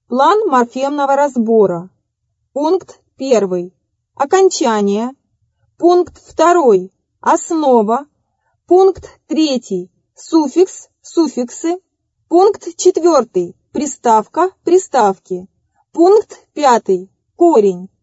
План морфемного разбора. Пункт 1. Окончание. Пункт 2. Основа. Пункт 3. Суффикс, суффиксы. Пункт 4. Приставка, приставки. Пункт 5. Корень.